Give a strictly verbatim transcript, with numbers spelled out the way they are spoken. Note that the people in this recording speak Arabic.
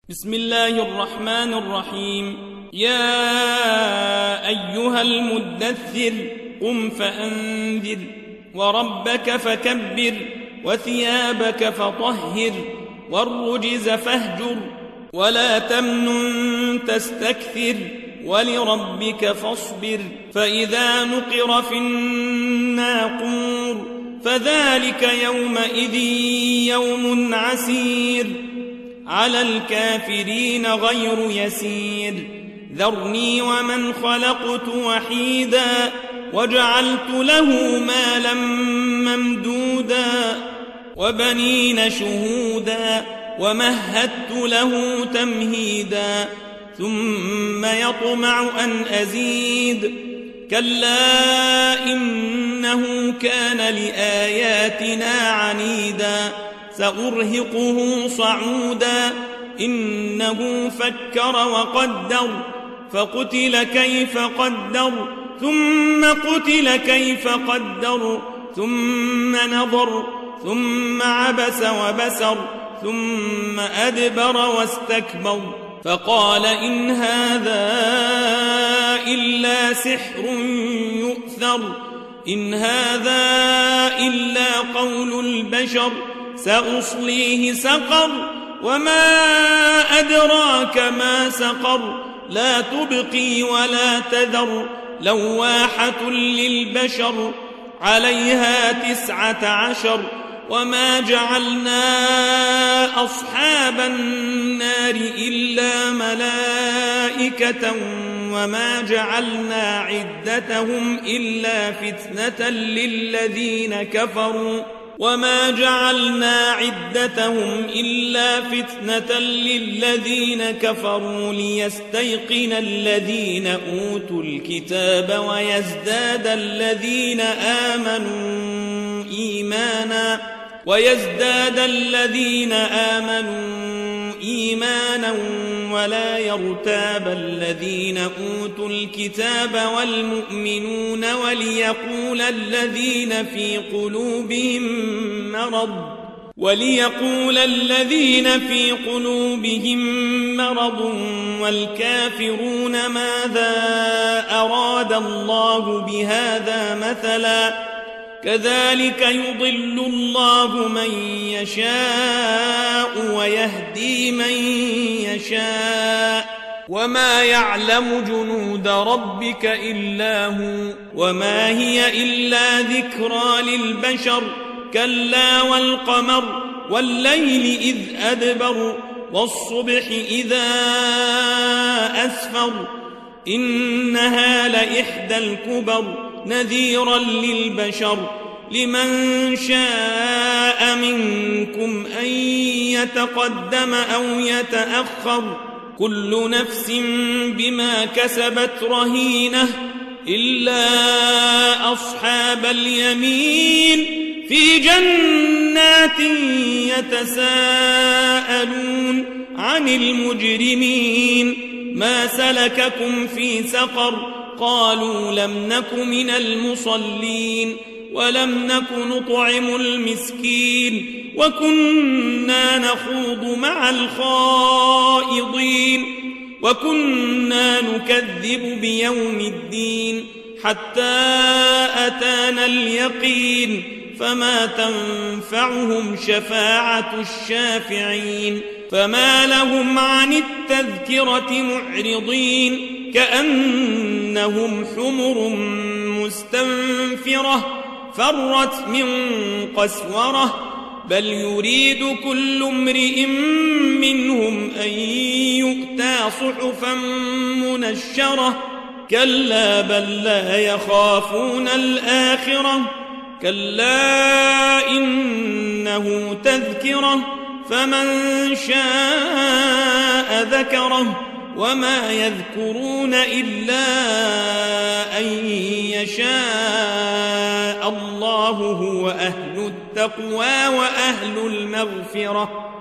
بسم الله الرحمن الرحيم. يا أيها المدثر قم فأنذر وربك فكبر وثيابك فطهر والرجز فاهجر ولا تمنن تستكثر ولربك فاصبر. فإذا نقر في الناقور فذلك يومئذ يوم عسير على الكافرين غير يسير. ذرني ومن خلقت وحيدا وجعلت له مالا ممدودا وبنين شهودا ومهدت له تمهيدا ثم يطمع أن أزيد كلا إنه كان لآياتنا عنيدا سأرهقه صعودا إنه فكر وقدر فقتل كيف قدر ثم قتل كيف قدر ثم نظر ثم عبس وبسر ثم أدبر واستكبر فقال إن هذا إلا سحر يؤثر إن هذا إلا قول البشر سأصليه سقر وما أدراك ما سقر لا تبقي ولا تذر لواحة للبشر عليها تسعة عشر وما جعلنا أصحاب النار إلا ملائكة وما جعلنا عدتهم إلا فتنة للذين كفروا وما جعلنا عدتهم إلا فتنة للذين كفروا ليستيقن الذين أوتوا الكتاب ويزداد الذين آمنوا إيمانا ويزداد الذين آمنوا إيمانا ولا يرتاب الذين أوتوا الكتاب والمؤمنون وليقول الذين في قلوبهم مرض وليقول الذين في قلوبهم مرض والكافرون ماذا أراد الله بهذا مثلا كذلك يضل الله من يشاء ويهدي من يشاء وما يعلم جنود ربك إلا هو وما هي إلا ذكرى للبشر كلا والقمر والليل إذ أدبر والصبح إذا أسفر إنها لإحدى الكبر نذيرا للبشر لمن شاء منكم أن يتقدم أو يتأخر كل نفس بما كسبت رهينة إلا أصحاب اليمين في جنات يتساءلون عن المجرمين ما سلككم في سقر قالوا لم نك من المصلين ولم نك نطعم المسكين وكنا نخوض مع الخائضين وكنا نكذب بيوم الدين حتى أتانا اليقين فما تنفعهم شفاعة الشافعين فما لهم عن التذكرة معرضين كأنهم حمر مستنفرة فرت من قسورة بل يريد كل امرئ منهم أن يؤتى صحفا منشرة كلا بل لا يخافون الآخرة كلا إنه تذكرة فمن شاء ذكره وما يذكرون إلا أن يشاء الله هو أهل التقوى وأهل المغفرة